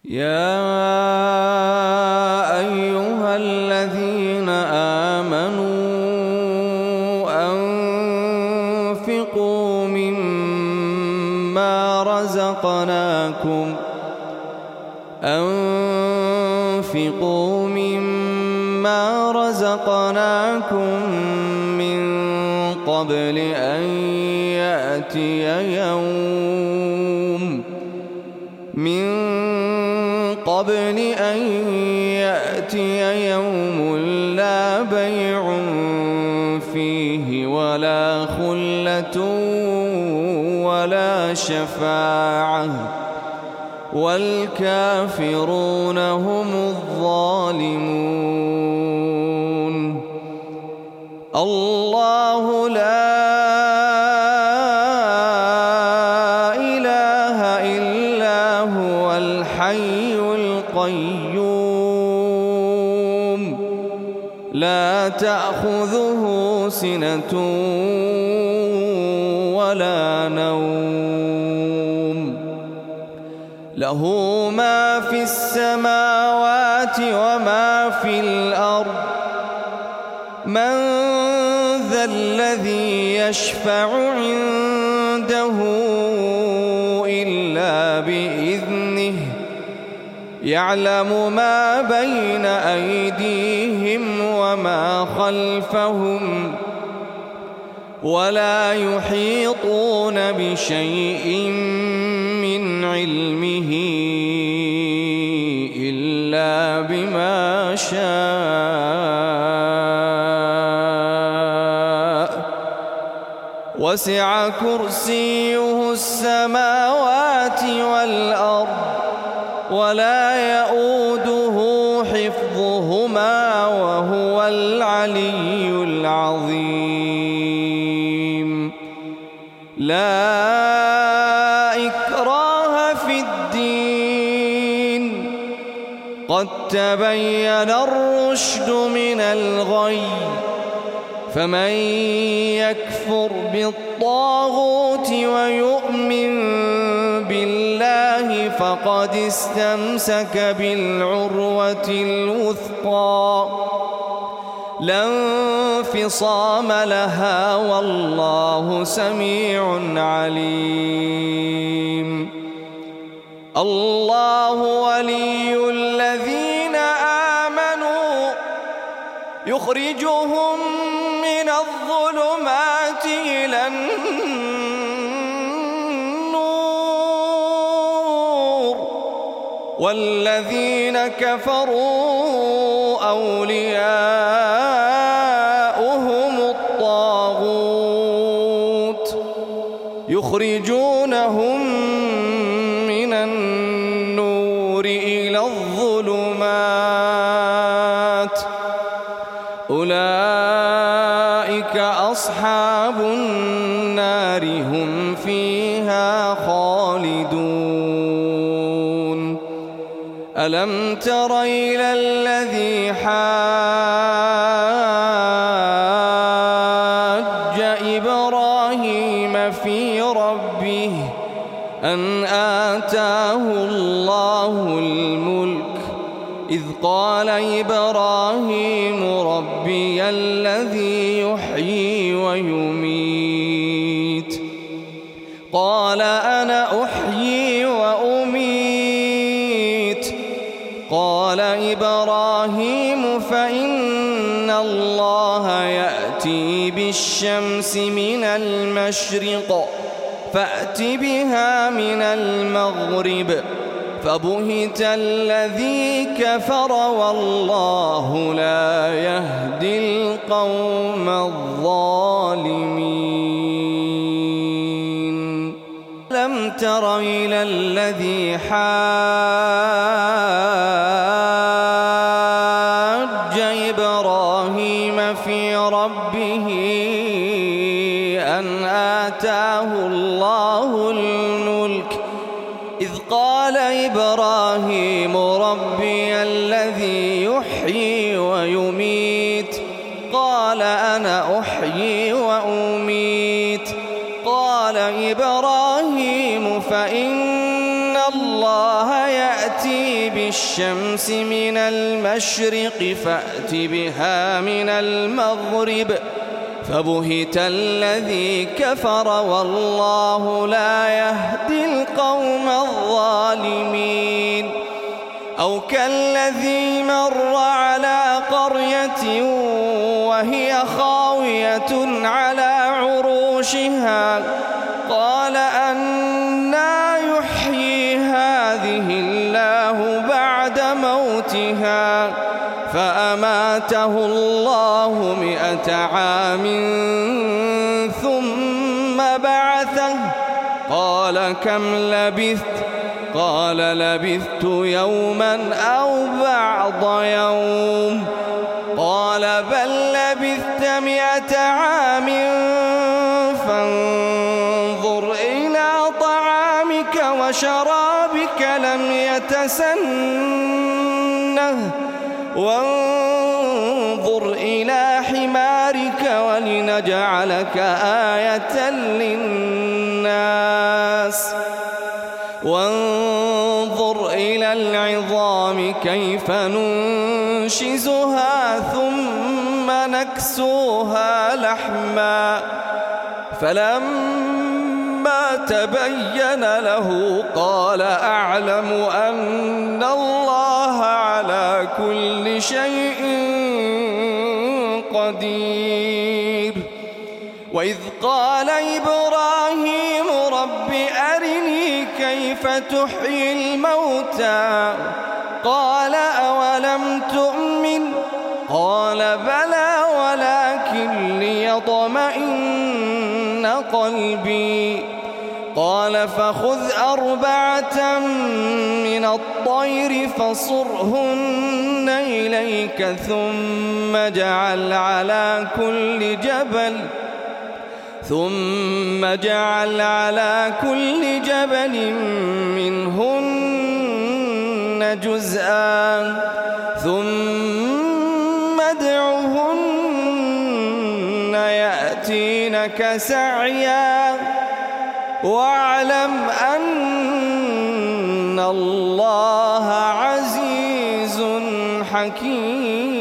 يا أيها الذين آمنوا أنفقوا مما رزقناكم من قبل أن يأتي يوم لا بيع فيه ولا خلة ولا شفاعة والكافرون هم الظالمون. الله لا إله إلا هو الحي القيوم لا تأخذه سنة ولا نوم له ما في السماوات وما في الأرض من ذا الذي يشفع عنده إلا بإذنه يعلم ما بين أيديهم وما خلفهم ولا يحيطون بشيء من علمه إلا بما شاء وسع كرسيه السماوات والأرض ولا يؤوده حفظهما وهو العلي العظيم. لا إكراه في الدين قد تبين الرشد من الغي فمن يكفر بالطاغوت ويؤمن بالله فقد استمسك بالعروة الوثقى لا انفصام لها والله سميع عليم. الله ولي الذين آمنوا يخرجهم من الظلمات إلى النور والذين كفروا أولياؤهم الطاغوت يخرجونهم من النور إلى الظلمات أولئك أصحاب النار هم فيها خالدون. ألم تر إلى الذي حاج إبراهيم في ربه أن آتاه الله الملك إذ قال إبراهيم ربي الذي يحيي ويميت قال أنا أحيي وأميت قال إبراهيم فإن الله يأتي بالشمس من المشرق فأت بها من المغرب فبهت الذي كفر والله لا يهدي القوم الظالمين. لم تر إلى الذي حاج إبراهيم في ربه أن آتاه الله الملك إذ قال إبراهيم ربي الذي يحيي ويميت قال أنا أحيي وأميت قال إبراهيم فإن الله يأتي الشمس من المشرق فأت بها من المغرب فبهت الذي كفر والله لا يهدي القوم الظالمين أو كالذي مر على قرية وهي خاوية على عروشها قال أنى يحيي هذه الله بعد موتها فأماته الله 100 عام ثم بعثه قال كم لبثت قال لبثت يوما أو بعض يوم قال بل لبثت 100 عام فانظر إلى طعامك وشرابك لم يتسنه وانظر إلى حمارك ولنجعلك آية للناس وانظر إلى العظام كيف ننشزها ثم نكسوها لحما فلما تبين له قال أعلم أن الله على كل شيء قدير وإذ قال إبراهيم رب أرني كيف تحيي الموتى قال أولم تؤمن قال بلى ولكن ليطمئن قلبي قال فخذ 4 من الطير فصرهن إليك ثم اجعل على كل جبل منهن جزءا ثم ادعهن يأتينك سعيا واعلم أن الله عزيز حكيم.